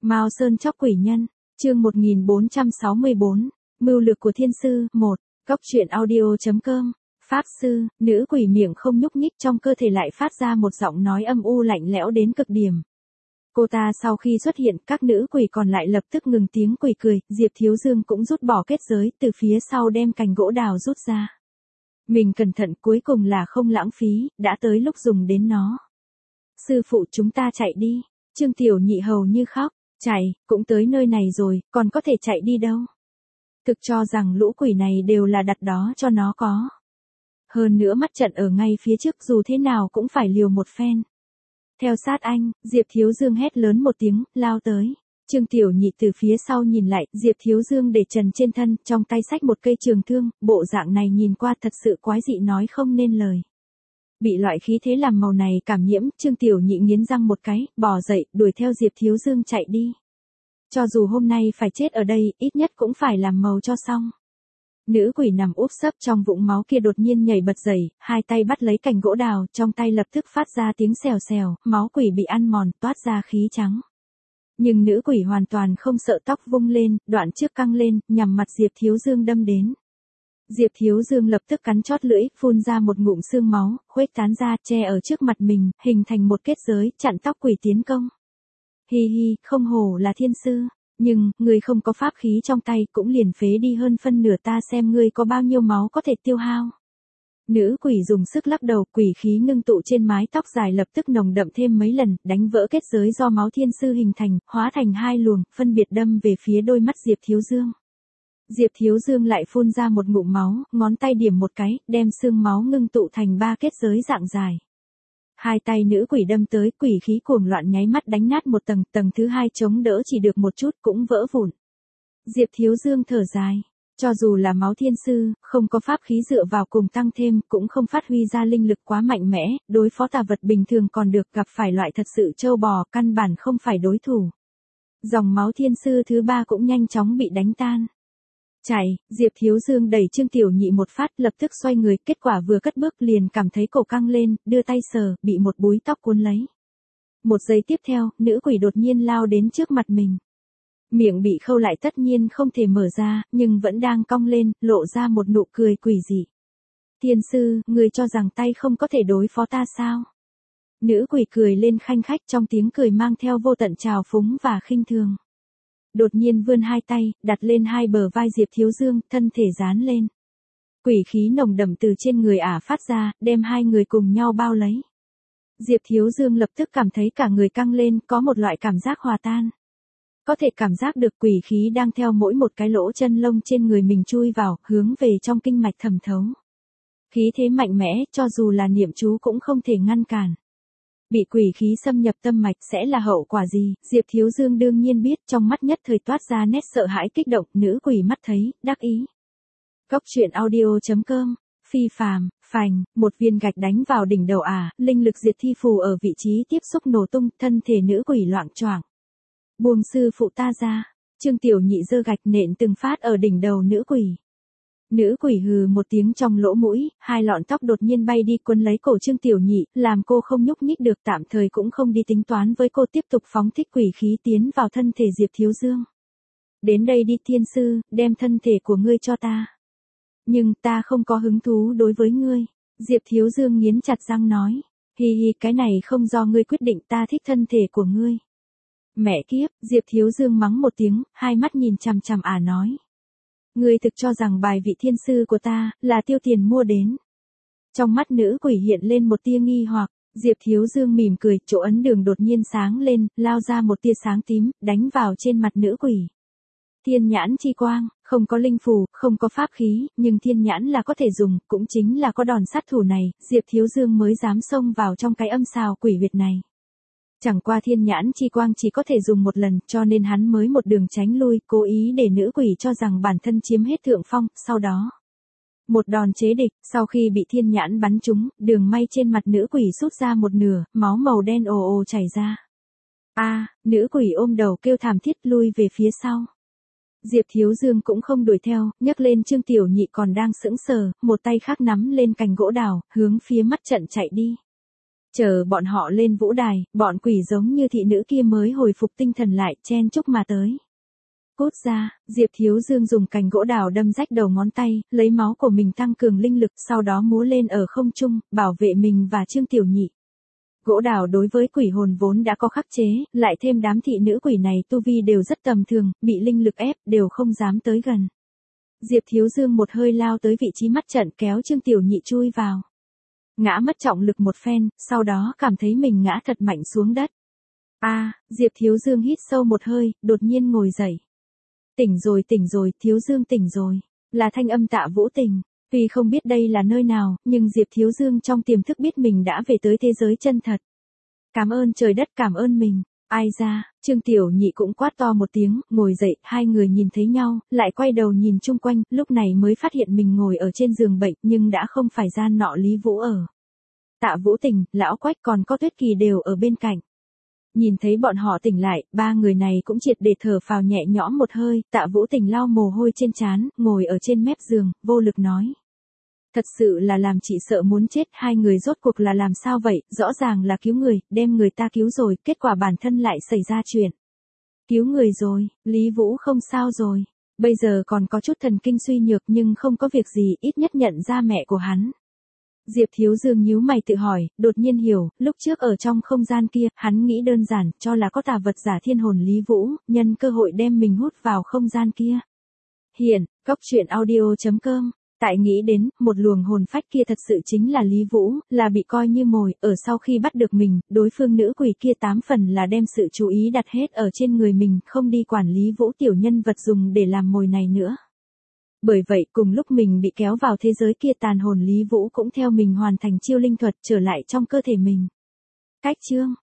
Mao Sơn chóc quỷ nhân, chương 1464, mưu lược của thiên sư, 1, Cốc truyện audio.com, Pháp sư, nữ quỷ miệng không nhúc nhích trong cơ thể lại phát ra một giọng nói âm u lạnh lẽo đến cực điểm. Cô ta sau khi xuất hiện, các nữ quỷ còn lại lập tức ngừng tiếng quỷ cười, Diệp Thiếu Dương cũng rút bỏ kết giới, từ phía sau đem cành gỗ đào rút ra. Mình cẩn thận, cuối cùng là không lãng phí, đã tới lúc dùng đến nó. Sư phụ, chúng ta chạy đi. Trương Tiểu Nhị hầu như khóc. Chạy, cũng tới nơi này rồi, còn có thể chạy đi đâu. Thực cho rằng lũ quỷ này đều là đặt đó cho nó có. Hơn nữa mắt trận ở ngay phía trước, dù thế nào cũng phải liều một phen. Theo sát anh, Diệp Thiếu Dương hét lớn một tiếng, lao tới. Trương Tiểu Nhị từ phía sau nhìn lại, Diệp Thiếu Dương để trần trên thân, trong tay xách một cây trường thương, bộ dạng này nhìn qua thật sự quái dị nói không nên lời. Bị loại khí thế làm màu này cảm nhiễm, Trương Tiểu Nhị nghiến răng một cái, bò dậy, đuổi theo Diệp Thiếu Dương chạy đi. Cho dù hôm nay phải chết ở đây, ít nhất cũng phải làm màu cho xong. Nữ quỷ nằm úp sấp trong vũng máu kia đột nhiên nhảy bật dậy, hai tay bắt lấy cành gỗ đào, trong tay lập tức phát ra tiếng xèo xèo, máu quỷ bị ăn mòn, toát ra khí trắng. Nhưng nữ quỷ hoàn toàn không sợ, tóc vung lên, đoạn trước căng lên, nhằm mặt Diệp Thiếu Dương đâm đến. Diệp Thiếu Dương lập tức cắn chót lưỡi, phun ra một ngụm xương máu, khuếch tán ra, che ở trước mặt mình, hình thành một kết giới, chặn tóc quỷ tiến công. Hi hi, không hổ là thiên sư, nhưng, người không có pháp khí trong tay cũng liền phế đi hơn phân nửa, ta xem ngươi có bao nhiêu máu có thể tiêu hao. Nữ quỷ dùng sức lắc đầu, quỷ khí ngưng tụ trên mái tóc dài lập tức nồng đậm thêm mấy lần, đánh vỡ kết giới do máu thiên sư hình thành, hóa thành hai luồng, phân biệt đâm về phía đôi mắt Diệp Thiếu Dương. Diệp Thiếu Dương lại phun ra một ngụm máu, ngón tay điểm một cái, đem xương máu ngưng tụ thành ba kết giới dạng dài. Hai tay nữ quỷ đâm tới, quỷ khí cuồng loạn nháy mắt đánh nát một tầng, tầng thứ hai chống đỡ chỉ được một chút cũng vỡ vụn. Diệp Thiếu Dương thở dài, cho dù là máu thiên sư, không có pháp khí dựa vào cùng tăng thêm, cũng không phát huy ra linh lực quá mạnh mẽ, đối phó tà vật bình thường còn được, gặp phải loại thật sự trâu bò, căn bản không phải đối thủ. Dòng máu thiên sư thứ ba cũng nhanh chóng bị đánh tan. Chạy, Diệp Thiếu Dương đẩy Trương Tiểu Nhị một phát, lập tức xoay người, kết quả vừa cất bước liền cảm thấy cổ căng lên, đưa tay sờ, bị một búi tóc cuốn lấy. Một giây tiếp theo, nữ quỷ đột nhiên lao đến trước mặt mình. Miệng bị khâu lại tất nhiên không thể mở ra, nhưng vẫn đang cong lên, lộ ra một nụ cười quỷ dị. Thiên sư, người cho rằng tay không có thể đối phó ta sao? Nữ quỷ cười lên khanh khách, trong tiếng cười mang theo vô tận trào phúng và khinh thường. Đột nhiên vươn hai tay, đặt lên hai bờ vai Diệp Thiếu Dương, thân thể dán lên. Quỷ khí nồng đậm từ trên người ả phát ra, đem hai người cùng nhau bao lấy. Diệp Thiếu Dương lập tức cảm thấy cả người căng lên, có một loại cảm giác hòa tan. Có thể cảm giác được quỷ khí đang theo mỗi một cái lỗ chân lông trên người mình chui vào, hướng về trong kinh mạch thẩm thấu. Khí thế mạnh mẽ, cho dù là niệm chú cũng không thể ngăn cản. Bị quỷ khí xâm nhập tâm mạch sẽ là hậu quả gì, Diệp Thiếu Dương đương nhiên biết, trong mắt nhất thời toát ra nét sợ hãi kích động, nữ quỷ mắt thấy, đắc ý. Cốc truyện audio.com, phi phàm, phành, một viên gạch đánh vào đỉnh đầu ả, linh lực diệt thi phù ở vị trí tiếp xúc nổ tung, thân thể nữ quỷ loạng choạng. Buông sư phụ ta ra, Trương Tiểu Nhị giơ gạch nện từng phát ở đỉnh đầu nữ quỷ. Nữ quỷ hừ một tiếng trong lỗ mũi, hai lọn tóc đột nhiên bay đi quấn lấy cổ Trương Tiểu Nhị, làm cô không nhúc nhích được, tạm thời cũng không đi tính toán với cô, tiếp tục phóng thích quỷ khí tiến vào thân thể Diệp Thiếu Dương. Đến đây đi thiên sư, đem thân thể của ngươi cho ta. Nhưng ta không có hứng thú đối với ngươi. Diệp Thiếu Dương nghiến chặt răng nói. Hi hi, cái này không do ngươi quyết định, ta thích thân thể của ngươi. Mẹ kiếp, Diệp Thiếu Dương mắng một tiếng, hai mắt nhìn chằm chằm ả nói. Ngươi thực cho rằng bài vị thiên sư của ta, là tiêu tiền mua đến. Trong mắt nữ quỷ hiện lên một tia nghi hoặc, Diệp Thiếu Dương mỉm cười, chỗ ấn đường đột nhiên sáng lên, lao ra một tia sáng tím, đánh vào trên mặt nữ quỷ. Thiên nhãn chi quang, không có linh phù, không có pháp khí, nhưng thiên nhãn là có thể dùng, cũng chính là có đòn sát thủ này, Diệp Thiếu Dương mới dám xông vào trong cái âm xào quỷ huyệt này. Chẳng qua thiên nhãn chi quang chỉ có thể dùng một lần, cho nên hắn mới một đường tránh lui, cố ý để nữ quỷ cho rằng bản thân chiếm hết thượng phong, sau đó. Một đòn chế địch, sau khi bị thiên nhãn bắn trúng, đường may trên mặt nữ quỷ sút ra một nửa, máu màu đen ồ ồ chảy ra. Nữ quỷ ôm đầu kêu thảm thiết lui về phía sau. Diệp Thiếu Dương cũng không đuổi theo, nhấc lên Trương Tiểu Nhị còn đang sững sờ, một tay khác nắm lên cành gỗ đào, hướng phía mắt trận chạy đi. Chờ bọn họ lên vũ đài, bọn quỷ giống như thị nữ kia mới hồi phục tinh thần lại, chen chúc mà tới. Cút ra, Diệp Thiếu Dương dùng cành gỗ đào đâm rách đầu ngón tay, lấy máu của mình tăng cường linh lực, sau đó múa lên ở không trung, bảo vệ mình và Trương Tiểu Nhị. Gỗ đào đối với quỷ hồn vốn đã có khắc chế, lại thêm đám thị nữ quỷ này tu vi đều rất tầm thường, bị linh lực ép, đều không dám tới gần. Diệp Thiếu Dương một hơi lao tới vị trí mắt trận kéo Trương Tiểu Nhị chui vào. Ngã mất trọng lực một phen, sau đó cảm thấy mình ngã thật mạnh xuống đất. Diệp Thiếu Dương hít sâu một hơi, đột nhiên ngồi dậy. Tỉnh rồi, Thiếu Dương tỉnh rồi. Là thanh âm Tạ Vũ Tình. Tuy không biết đây là nơi nào, nhưng Diệp Thiếu Dương trong tiềm thức biết mình đã về tới thế giới chân thật. Cảm ơn trời đất, cảm ơn mình. Ai ra, Trương Tiểu Nhị cũng quát to một tiếng, ngồi dậy, hai người nhìn thấy nhau, lại quay đầu nhìn chung quanh, lúc này mới phát hiện mình ngồi ở trên giường bệnh, nhưng đã không phải gian nọ Lý Vũ ở. Tạ Vũ Tình, Lão Quách còn có Tuyết Kỳ đều ở bên cạnh. Nhìn thấy bọn họ tỉnh lại, ba người này cũng triệt để thở phào nhẹ nhõm một hơi, Tạ Vũ Tình lau mồ hôi trên trán, ngồi ở trên mép giường, vô lực nói. Thật sự là làm chị sợ muốn chết, hai người rốt cuộc là làm sao vậy, rõ ràng là cứu người, đem người ta cứu rồi, kết quả bản thân lại xảy ra chuyện. Cứu người rồi, Lý Vũ không sao rồi, bây giờ còn có chút thần kinh suy nhược nhưng không có việc gì, ít nhất nhận ra mẹ của hắn. Diệp Thiếu Dương nhíu mày tự hỏi, đột nhiên hiểu, lúc trước ở trong không gian kia, hắn nghĩ đơn giản, cho là có tà vật giả thiên hồn Lý Vũ, nhân cơ hội đem mình hút vào không gian kia. Hiện, Cốc Truyện Audio.com. Tại nghĩ đến, một luồng hồn phách kia thật sự chính là Lý Vũ, là bị coi như mồi, ở sau khi bắt được mình, đối phương nữ quỷ kia 8 phần là đem sự chú ý đặt hết ở trên người mình, không đi quản Lý Vũ tiểu nhân vật dùng để làm mồi này nữa. Bởi vậy, cùng lúc mình bị kéo vào thế giới kia, tàn hồn Lý Vũ cũng theo mình hoàn thành chiêu linh thuật trở lại trong cơ thể mình. Cách chương